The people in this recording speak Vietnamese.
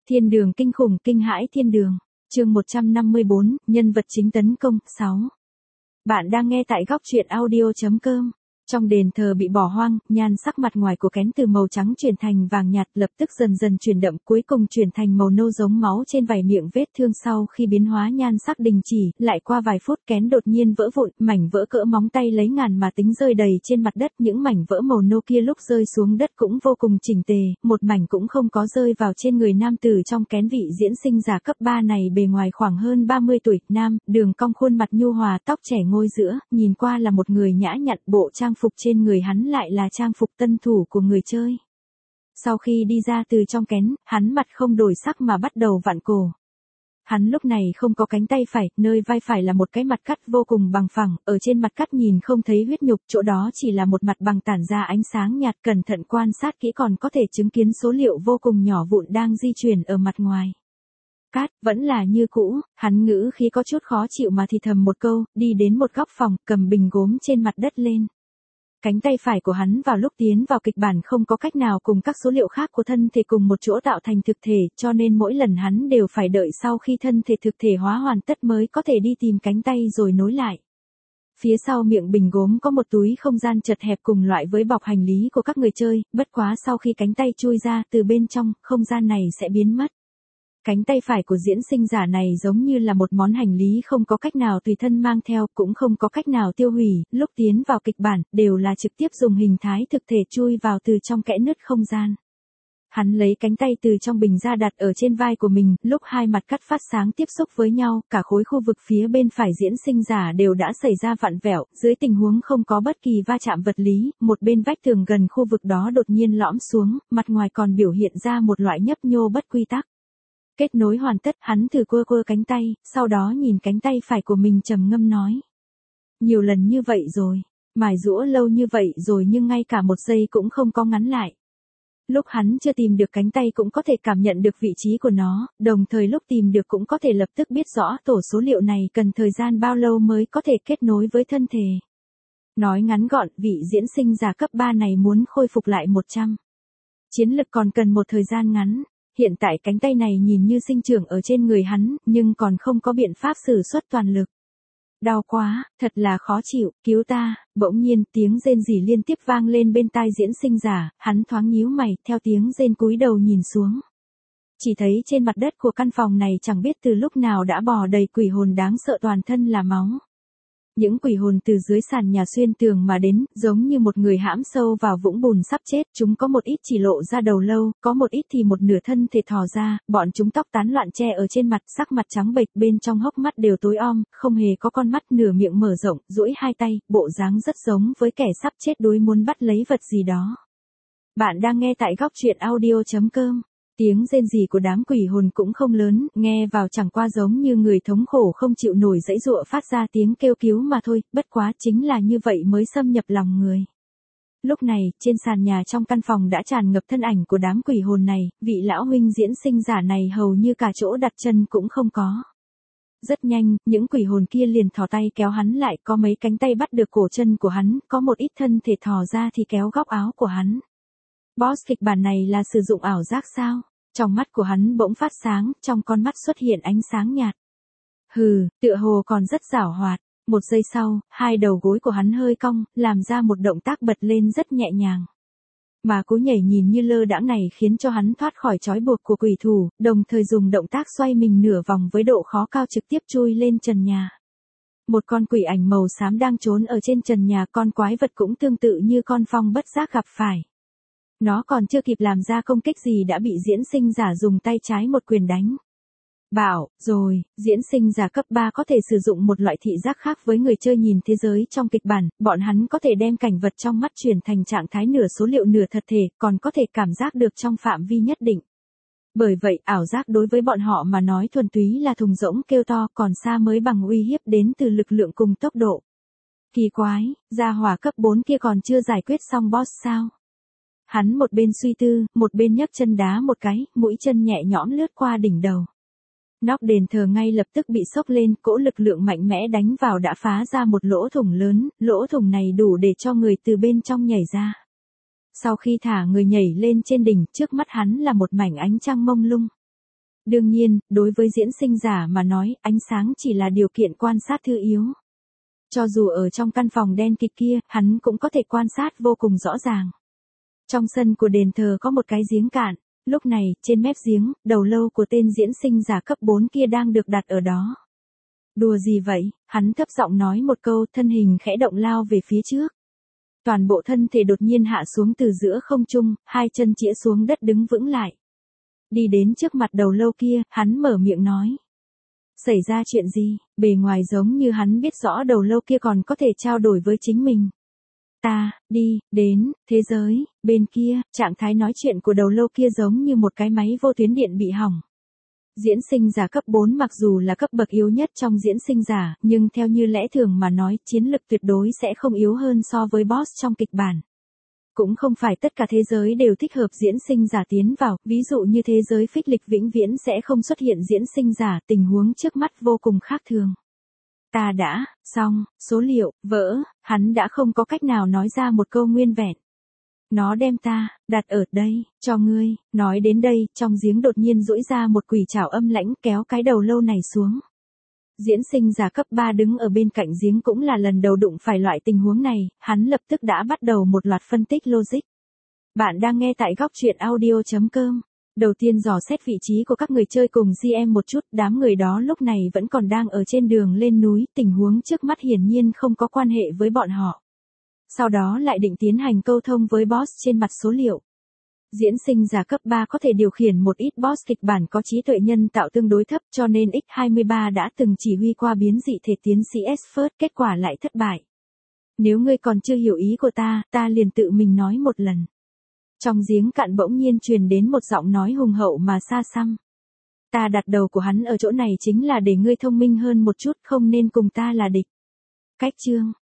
Thiên đường kinh khủng kinh hãi thiên đường. Chương 154, nhân vật chính tấn công, 6. Bạn đang nghe tại góc truyện audio.com. Trong đền thờ bị bỏ hoang, nhan sắc mặt ngoài của kén từ màu trắng chuyển thành vàng nhạt, lập tức dần dần chuyển đậm, cuối cùng chuyển thành màu nâu giống máu trên vài miệng vết thương. Sau khi biến hóa nhan sắc đình chỉ, lại qua vài phút kén đột nhiên vỡ vụn, mảnh vỡ cỡ móng tay lấy ngàn mà tính rơi đầy trên mặt đất. Những mảnh vỡ màu nâu kia lúc rơi xuống đất cũng vô cùng chỉnh tề, một mảnh cũng không có rơi vào trên người nam tử trong kén. Vị diễn sinh giả cấp 3 này bề ngoài khoảng hơn 30 tuổi, nam, đường cong, khuôn mặt nhu hòa, tóc trẻ ngôi giữa, nhìn qua là một người nhã nhặn. Bộ trang phục trên người hắn lại là trang phục tân thủ của người chơi. Sau khi đi ra từ trong kén, hắn mặt không đổi sắc mà bắt đầu vặn cổ. Hắn lúc này không có cánh tay phải, nơi vai phải là một cái mặt cắt vô cùng bằng phẳng, ở trên mặt cắt nhìn không thấy huyết nhục, chỗ đó chỉ là một mặt bằng tản ra ánh sáng nhạt. Cẩn thận quan sát kỹ còn có thể chứng kiến số liệu vô cùng nhỏ vụn đang di chuyển ở mặt ngoài. Cát, vẫn là như cũ, hắn ngữ khí có chút khó chịu mà thì thầm một câu, đi đến một góc phòng, cầm bình gốm trên mặt đất lên. Cánh tay phải của hắn vào lúc tiến vào kịch bản không có cách nào cùng các số liệu khác của thân thể cùng một chỗ tạo thành thực thể, cho nên mỗi lần hắn đều phải đợi sau khi thân thể thực thể hóa hoàn tất mới có thể đi tìm cánh tay rồi nối lại. Phía sau miệng bình gốm có một túi không gian chật hẹp cùng loại với bọc hành lý của các người chơi, bất quá sau khi cánh tay chui ra từ bên trong, không gian này sẽ biến mất. Cánh tay phải của diễn sinh giả này giống như là một món hành lý không có cách nào tùy thân mang theo, cũng không có cách nào tiêu hủy, lúc tiến vào kịch bản, đều là trực tiếp dùng hình thái thực thể chui vào từ trong kẽ nứt không gian. Hắn lấy cánh tay từ trong bình ra đặt ở trên vai của mình, lúc hai mặt cắt phát sáng tiếp xúc với nhau, cả khối khu vực phía bên phải diễn sinh giả đều đã xảy ra vặn vẹo, dưới tình huống không có bất kỳ va chạm vật lý, một bên vách tường gần khu vực đó đột nhiên lõm xuống, mặt ngoài còn biểu hiện ra một loại nhấp nhô bất quy tắc. Kết nối hoàn tất, hắn thử quơ cánh tay, sau đó nhìn cánh tay phải của mình trầm ngâm nói. Nhiều lần như vậy rồi, mài giũa lâu như vậy rồi nhưng ngay cả một giây cũng không có ngắn lại. Lúc hắn chưa tìm được cánh tay cũng có thể cảm nhận được vị trí của nó, đồng thời lúc tìm được cũng có thể lập tức biết rõ tổ số liệu này cần thời gian bao lâu mới có thể kết nối với thân thể. Nói ngắn gọn, vị diễn sinh giả cấp 3 này muốn khôi phục lại 100. Chiến lực còn cần một thời gian ngắn. Hiện tại cánh tay này nhìn như sinh trưởng ở trên người hắn, nhưng còn không có biện pháp sử xuất toàn lực. Đau quá, thật là khó chịu, cứu ta. Bỗng nhiên tiếng rên rỉ liên tiếp vang lên bên tai diễn sinh giả, hắn thoáng nhíu mày, theo tiếng rên cúi đầu nhìn xuống. Chỉ thấy trên mặt đất của căn phòng này chẳng biết từ lúc nào đã bò đầy quỷ hồn đáng sợ, toàn thân là máu. Những quỷ hồn từ dưới sàn nhà xuyên tường mà đến, giống như một người hãm sâu vào vũng bùn sắp chết. Chúng có một ít chỉ lộ ra đầu lâu, có một ít thì một nửa thân thể thò ra, bọn chúng tóc tán loạn che ở trên mặt, sắc mặt trắng bệch, bên trong hốc mắt đều tối om, không hề có con mắt, nửa miệng mở rộng, duỗi hai tay, bộ dáng rất giống với kẻ sắp chết đuối muốn bắt lấy vật gì đó. Bạn đang nghe tại góc truyện audio.com. Tiếng rên rỉ của đám quỷ hồn cũng không lớn, nghe vào chẳng qua giống như người thống khổ không chịu nổi giãy giụa phát ra tiếng kêu cứu mà thôi, bất quá chính là như vậy mới xâm nhập lòng người. Lúc này, trên sàn nhà trong căn phòng đã tràn ngập thân ảnh của đám quỷ hồn này, vị lão huynh diễn sinh giả này hầu như cả chỗ đặt chân cũng không có. Rất nhanh, những quỷ hồn kia liền thò tay kéo hắn lại, có mấy cánh tay bắt được cổ chân của hắn, có một ít thân thể thò ra thì kéo góc áo của hắn. Boss, kịch bản này là sử dụng ảo giác sao? Trong mắt của hắn bỗng phát sáng, trong con mắt xuất hiện ánh sáng nhạt. Hừ, tựa hồ còn rất giảo hoạt. Một giây sau, hai đầu gối của hắn hơi cong, làm ra một động tác bật lên rất nhẹ nhàng. Mà cú nhảy nhìn như lơ đãng này khiến cho hắn thoát khỏi trói buộc của quỷ thủ, đồng thời dùng động tác xoay mình nửa vòng với độ khó cao trực tiếp chui lên trần nhà. Một con quỷ ảnh màu xám đang trốn ở trên trần nhà, con quái vật cũng tương tự như con phong bất giác gặp phải. Nó còn chưa kịp làm ra công kích gì đã bị diễn sinh giả dùng tay trái một quyền đánh. Bảo, rồi, diễn sinh giả cấp 3 có thể sử dụng một loại thị giác khác với người chơi nhìn thế giới trong kịch bản, bọn hắn có thể đem cảnh vật trong mắt chuyển thành trạng thái nửa số liệu nửa thật thể, còn có thể cảm giác được trong phạm vi nhất định. Bởi vậy, ảo giác đối với bọn họ mà nói thuần túy là thùng rỗng kêu to, còn xa mới bằng uy hiếp đến từ lực lượng cùng tốc độ. Kỳ quái, gia hỏa cấp 4 kia còn chưa giải quyết xong boss sao? Hắn một bên suy tư, một bên nhấc chân đá một cái, mũi chân nhẹ nhõm lướt qua đỉnh đầu. Nóc đền thờ ngay lập tức bị xốc lên, cỗ lực lượng mạnh mẽ đánh vào đã phá ra một lỗ thủng lớn, lỗ thủng này đủ để cho người từ bên trong nhảy ra. Sau khi thả người nhảy lên trên đỉnh, trước mắt hắn là một mảnh ánh trăng mông lung. Đương nhiên, đối với diễn sinh giả mà nói, ánh sáng chỉ là điều kiện quan sát thứ yếu. Cho dù ở trong căn phòng đen kịt kia, hắn cũng có thể quan sát vô cùng rõ ràng. Trong sân của đền thờ có một cái giếng cạn, lúc này, trên mép giếng, đầu lâu của tên diễn sinh giả cấp 4 kia đang được đặt ở đó. Đùa gì vậy, hắn thấp giọng nói một câu, thân hình khẽ động lao về phía trước. Toàn bộ thân thể đột nhiên hạ xuống từ giữa không trung, hai chân chĩa xuống đất đứng vững lại. Đi đến trước mặt đầu lâu kia, hắn mở miệng nói. Xảy ra chuyện gì, bề ngoài giống như hắn biết rõ đầu lâu kia còn có thể trao đổi với chính mình. Ta, đi, đến, thế giới, bên kia, trạng thái nói chuyện của đầu lâu kia giống như một cái máy vô tuyến điện bị hỏng. Diễn sinh giả cấp 4 mặc dù là cấp bậc yếu nhất trong diễn sinh giả, nhưng theo như lẽ thường mà nói, chiến lực tuyệt đối sẽ không yếu hơn so với boss trong kịch bản. Cũng không phải tất cả thế giới đều thích hợp diễn sinh giả tiến vào, ví dụ như thế giới phích lịch vĩnh viễn sẽ không xuất hiện diễn sinh giả, tình huống trước mắt vô cùng khác thường. Ta đã, xong, số liệu, vỡ, hắn đã không có cách nào nói ra một câu nguyên vẹn. Nó đem ta, đặt ở đây, cho ngươi, nói đến đây, trong giếng đột nhiên duỗi ra một quỷ trảo âm lãnh kéo cái đầu lâu này xuống. Diễn sinh giả cấp 3 đứng ở bên cạnh giếng cũng là lần đầu đụng phải loại tình huống này, hắn lập tức đã bắt đầu một loạt phân tích logic. Bạn đang nghe tại góc truyện audio.com. Đầu tiên dò xét vị trí của các người chơi cùng GM một chút, đám người đó lúc này vẫn còn đang ở trên đường lên núi, tình huống trước mắt hiển nhiên không có quan hệ với bọn họ. Sau đó lại định tiến hành câu thông với boss trên mặt số liệu. Diễn sinh giả cấp 3 có thể điều khiển một ít boss kịch bản có trí tuệ nhân tạo tương đối thấp cho nên X23 đã từng chỉ huy qua biến dị thể tiến sĩ Esfert, kết quả lại thất bại. Nếu ngươi còn chưa hiểu ý của ta liền tự mình nói một lần. Trong giếng cạn bỗng nhiên truyền đến một giọng nói hùng hậu mà xa xăm. Ta đặt đầu của hắn ở chỗ này chính là để ngươi thông minh hơn một chút, không nên cùng ta là địch. Cách chương,